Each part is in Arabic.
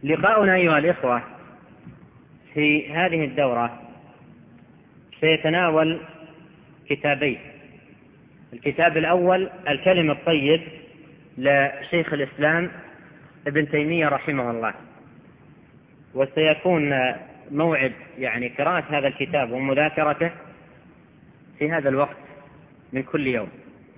لقاؤنا أيها الإخوة في هذه الدورة سيتناول كتابين. الكتاب الأول الكلم الطيب لشيخ الإسلام ابن تيمية رحمه الله، وسيكون موعد قراءة هذا الكتاب ومذاكرته في هذا الوقت من كل يوم.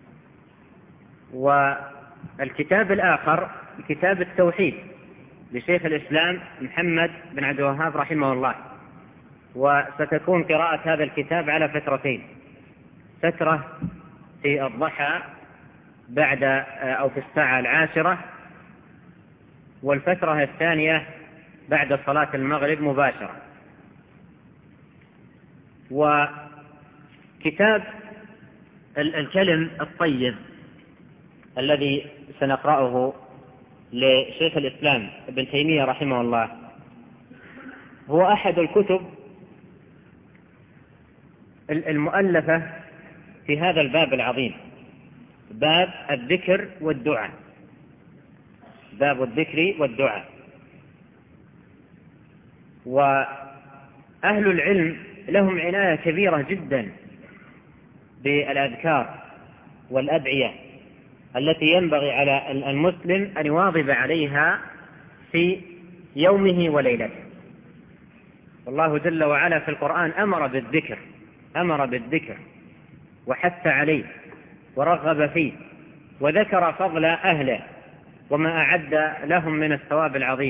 والكتاب الآخر كتاب التوحيد لشيخ الإسلام محمد بن عبد الوهاب رحمه الله، وستكون قراءة هذا الكتاب على فترتين، فترة في الضحى بعد أو في الساعة 10، والفترة الثانية بعد صلاة المغرب مباشرة. وكتاب الكلم الطيب الذي سنقرأه لشيخ الإسلام ابن تيمية رحمه الله هو أحد الكتب المؤلفة في هذا الباب العظيم، باب الذكر والدعاء، باب الذكر والدعاء. وأهل العلم لهم عناية كبيرة جدا بالأذكار والأدعية التي ينبغي على المسلم أن يواظب عليها في يومه وليلته. والله جل وعلا في القرآن أمر بالذكر وحث عليه ورغب فيه، وذكر فضل أهله وما أعد لهم من الثواب العظيم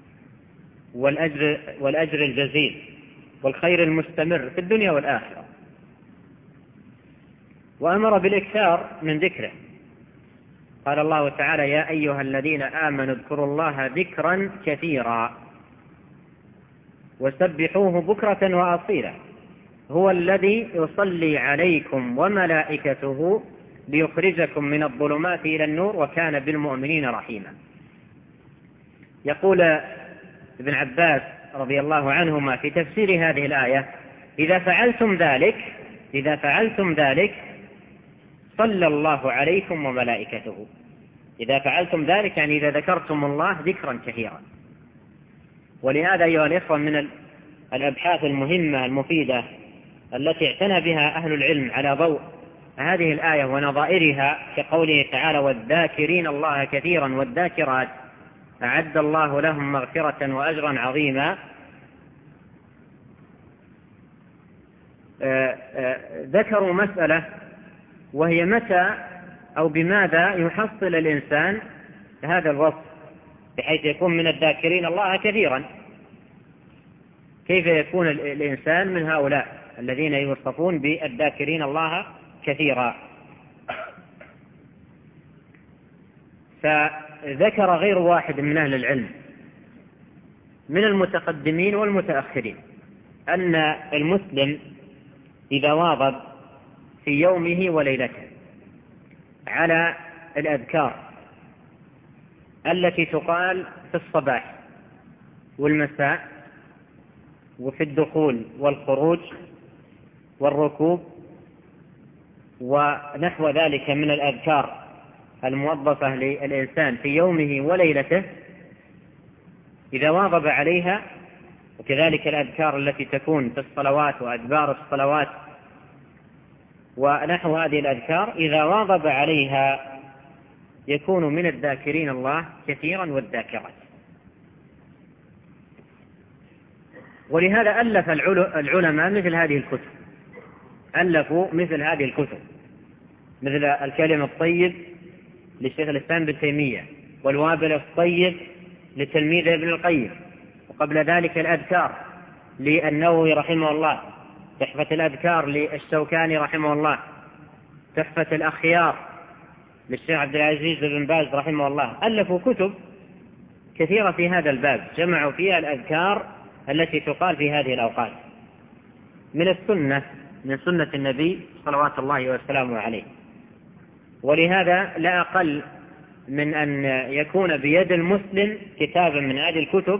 والأجر الجزيل والخير المستمر في الدنيا والآخرة، وأمر بالإكثار من ذكره. قال الله تعالى: يا أيها الذين آمنوا اذكروا الله ذكرا كثيرا وسبحوه بكرة وأصيلا هو الذي يصلي عليكم وملائكته ليخرجكم من الظلمات إلى النور وكان بالمؤمنين رحيما. يقول ابن عباس رضي الله عنهما في تفسير هذه الآية: إذا فعلتم ذلك صلى الله عليكم وملائكته. إذا فعلتم ذلك يعني إذا ذكرتم الله ذكرا كثيرا. ولهذا أيها الإخوة من الأبحاث المهمة المفيدة التي اعتنى بها أهل العلم على ضوء هذه الآية ونظائرها كقوله تعالى: والذاكرين الله كثيرا والذاكرات أعد الله لهم مغفرة وأجرا عظيما. ذكروا مسألة، وهي متى أو بماذا يحصل الإنسان هذا الوصف بحيث يكون من الذاكرين الله كثيرا. كيف يكون الإنسان من هؤلاء الذين يوصفون بالذاكرين الله كثيرا؟ فذكر غير واحد من أهل العلم من المتقدمين والمتأخرين أن المسلم إذا واظب في يومه وليلته على الأذكار التي تقال في الصباح والمساء وفي الدخول والخروج والركوب ونحو ذلك من الأذكار الموظفة للإنسان في يومه وليلته، إذا واظب عليها، وكذلك الأذكار التي تكون في الصلوات وأدبار الصلوات ونحو هذه الأذكار، إذا واظب عليها يكون من الذاكرين الله كثيرا والذاكرات. ولهذا ألف العلماء مثل هذه الكتب، ألفوا مثل هذه الكتب، مثل الكلم الطيب للشيخ الإسلام ابن تيمية، والوابل الطيب لتلميذ ابن القيم، وقبل ذلك الأذكار للنووي رحمه الله، تحفة الأذكار للشوكاني رحمه الله، تحفة الأخيار للشيخ عبد العزيز بن باز رحمه الله. ألفوا كتب كثيرة في هذا الباب، جمعوا فيها الأذكار التي تقال في هذه الأوقات من السنة، من سنة النبي صلوات الله وسلامه عليه. ولهذا لا أقل من أن يكون بيد المسلم كتابا من هذه الكتب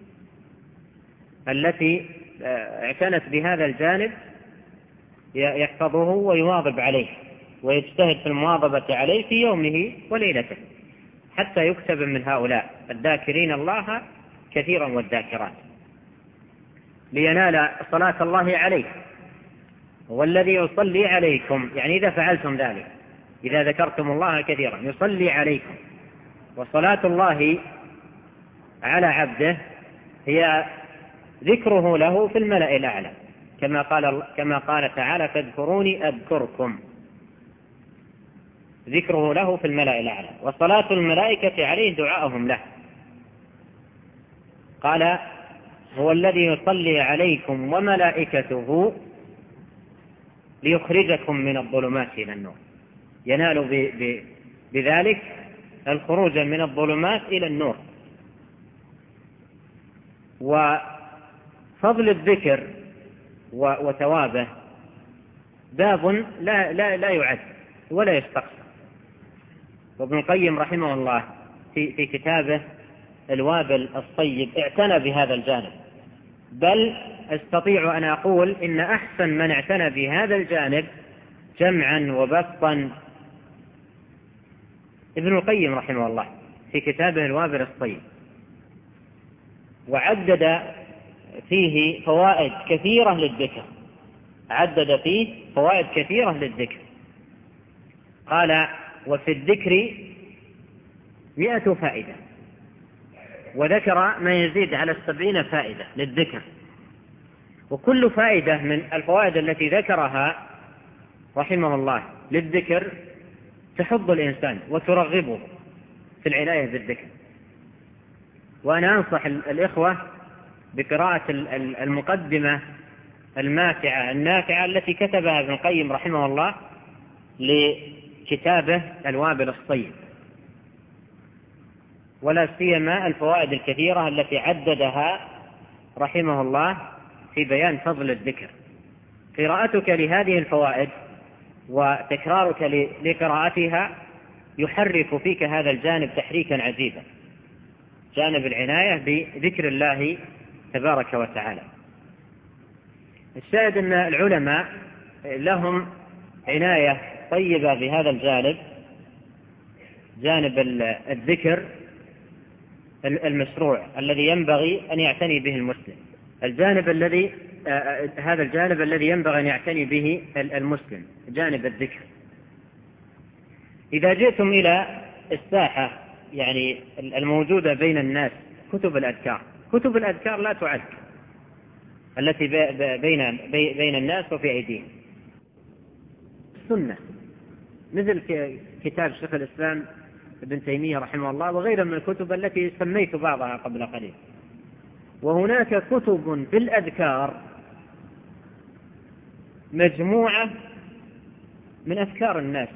التي اعتنت بهذا الجانب يحفظه ويواظب عليه ويجتهد في المواظبة عليه في يومه وليلته، حتى يكتب من هؤلاء الذاكرين الله كثيرا والذاكرات لينال صلاة الله عليه. والذي يصلي عليكم، يعني إذا فعلتم ذلك، إذا ذكرتم الله كثيرا يصلي عليكم. وصلاة الله على عبده هي ذكره له في الملأ الأعلى، كما قال تعالى: فاذكروني أذكركم. ذكره له في الملأ الأعلى. وصلاة الملائكة عليه دعاءهم له. قال: هو الذي يصلي عليكم وملائكته ليخرجكم من الظلمات إلى النور. ينال بذلك الخروج من الظلمات إلى النور. وفضل الذكر وثوابه باب لا يعد ولا يستقصى. وابن القيم رحمه الله في كتابه الوابل الطيب اعتنى بهذا الجانب، بل استطيع أن أقول إن أحسن من اعتنى بهذا الجانب جمعا وبسطا ابن القيم رحمه الله في كتابه الوابل الطيب، وعدد فيه فوائد كثيرة للذكر. عدد فيه فوائد كثيرة للذكر. قال: وفي الذكر 100 فائدة. وذكر ما يزيد على 70 فائدة للذكر. وكل فائدة من الفوائد التي ذكرها رحمه الله للذكر تحض الإنسان وترغبه في العناية بالذكر. وأنا أنصح الإخوة بقراءة المقدمة الماتعة النافعة التي كتبها ابن القيم رحمه الله لكتابه الوابل الطيب، ولا سيما الفوائد الكثيرة التي عددها رحمه الله في بيان فضل الذكر. قراءتك لهذه الفوائد وتكرارك لقراءتها يحرك فيك هذا الجانب تحريكا عجيبا، جانب العناية بذكر الله تبارك وتعالى. الشاهد أن العلماء لهم عناية طيبة بهذا الجانب، جانب الذكر المشروع الذي ينبغي أن يعتني به المسلم، هذا الجانب الذي ينبغي أن يعتني به المسلم، جانب الذكر. إذا جئتم إلى الساحة يعني الموجودة بين الناس، كتب الأذكار لا تعد التي بين الناس وفي أيديهم. السنة مثل كتاب شيخ الإسلام ابن تيمية رحمه الله وغيرها من الكتب التي سميت بعضها قبل قليل. وهناك كتب في الأذكار مجموعة من أفكار الناس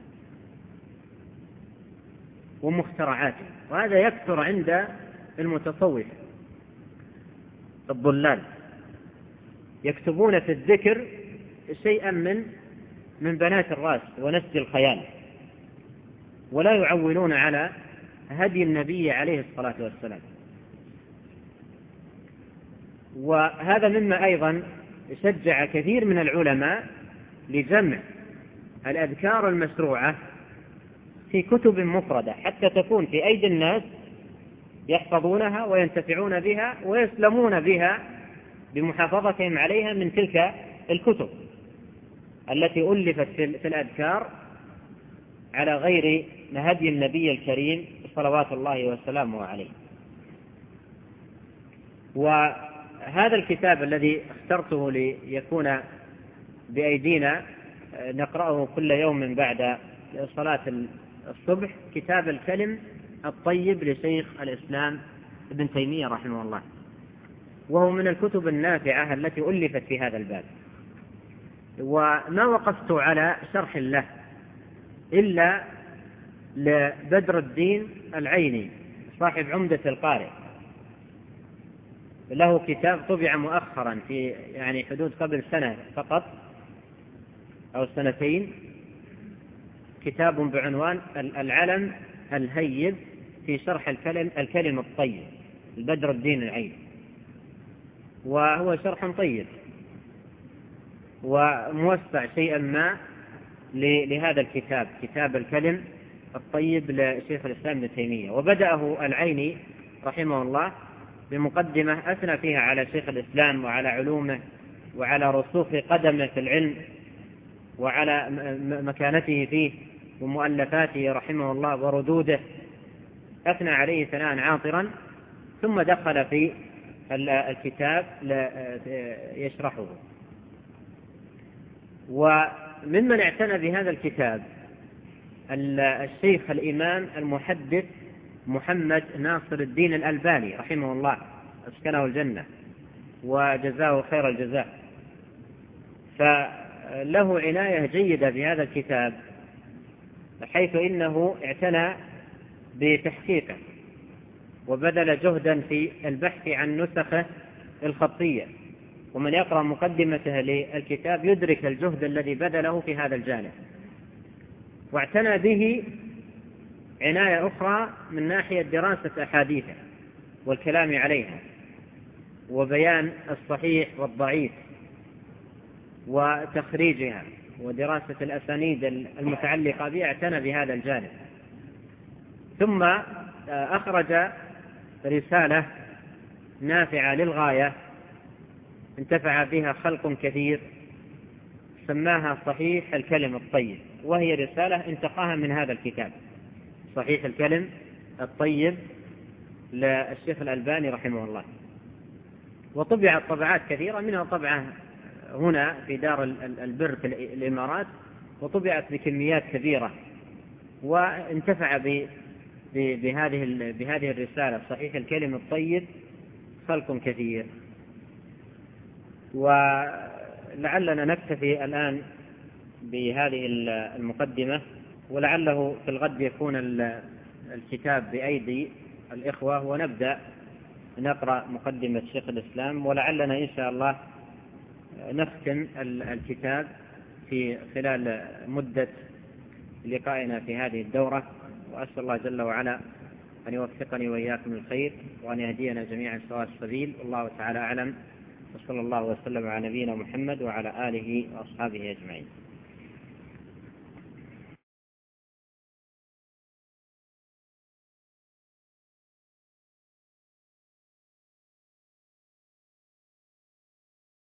ومخترعاتهم، وهذا يكثر عند المتصوفة الضلال، يكتبون في الذكر شيئا من بنات الرأس ونسج الخيال، ولا يعولون على هدي النبي عليه الصلاة والسلام. وهذا مما أيضا شجع كثير من العلماء لجمع الأذكار المشروعة في كتب مفردة حتى تكون في أيدي الناس يحفظونها وينتفعون بها ويسلمون بها بمحافظتهم عليها من تلك الكتب التي ألفت في الأذكار على غير هدي النبي الكريم صلوات الله وسلامه عليه. وهذا الكتاب الذي اخترته ليكون بأيدينا نقرأه كل يوم بعد صلاة الصبح، كتاب الكلم الطيب لشيخ الإسلام ابن تيمية رحمه الله، وهو من الكتب النافعة التي ألفت في هذا الباب. وما وقفت على شرح له إلا لبدر الدين العيني صاحب عمدة القارئ، له كتاب طبع مؤخرا في يعني حدود قبل سنة فقط أو سنتين، كتاب بعنوان العلم الهيب في شرح الكلم الطيب البدر الدين العيني، وهو شرح طيب وموسع شيئا ما لهذا الكتاب، كتاب الكلم الطيب لشيخ الإسلام ابن تيمية. وبدأه العيني رحمه الله بمقدمة أثنى فيها على شيخ الإسلام وعلى علومه وعلى رسوخ قدمه في العلم وعلى مكانته فيه ومؤلفاته رحمه الله وردوده، أثنى عليه ثناء عاطرا، ثم دخل في الكتاب يشرحه. وممن اعتنى بهذا الكتاب الشيخ الإمام المحدث محمد ناصر الدين الألباني رحمه الله، أسكنه الجنة وجزاه خير الجزاء. فله عناية جيدة بهذا الكتاب، حيث إنه اعتنى بتحقيقه وبذل جهدا في البحث عن نسخه الخطية، ومن يقرأ مقدمته للكتاب يدرك الجهد الذي بذله في هذا الجانب. واعتنى به عناية أخرى من ناحية دراسة أحاديثه والكلام عليها وبيان الصحيح والضعيف وتخريجها ودراسة الأسانيد المتعلقة بها، اعتنى بهذا الجانب. ثم أخرج رسالة نافعة للغاية انتفع بها خلق كثير، سماها صحيح الكلم الطيب، وهي رسالة انتقاها من هذا الكتاب صحيح الكلم الطيب للشيخ الألباني رحمه الله. وطبعت طبعات كثيرة، منها طبعة هنا في دار البر في الإمارات، وطبعت بكميات كبيرة، وانتفع بهذه الرسالة صحيح الكلم الطيب خلق كثير. ولعلنا نكتفي الآن بهذه المقدمة، ولعله في الغد يكون الكتاب بأيدي الإخوة ونبدأ نقرأ مقدمة شيخ الإسلام، ولعلنا إن شاء الله نختم الكتاب في خلال مدة لقائنا في هذه الدورة. وأسأل الله جل وعلا أن يوفقني وإياكم الخير وأن يهدينا جميعا سواء السبيل، والله تعالى أعلم، وصلى الله وسلم على نبينا محمد وعلى آله وأصحابه أجمعين.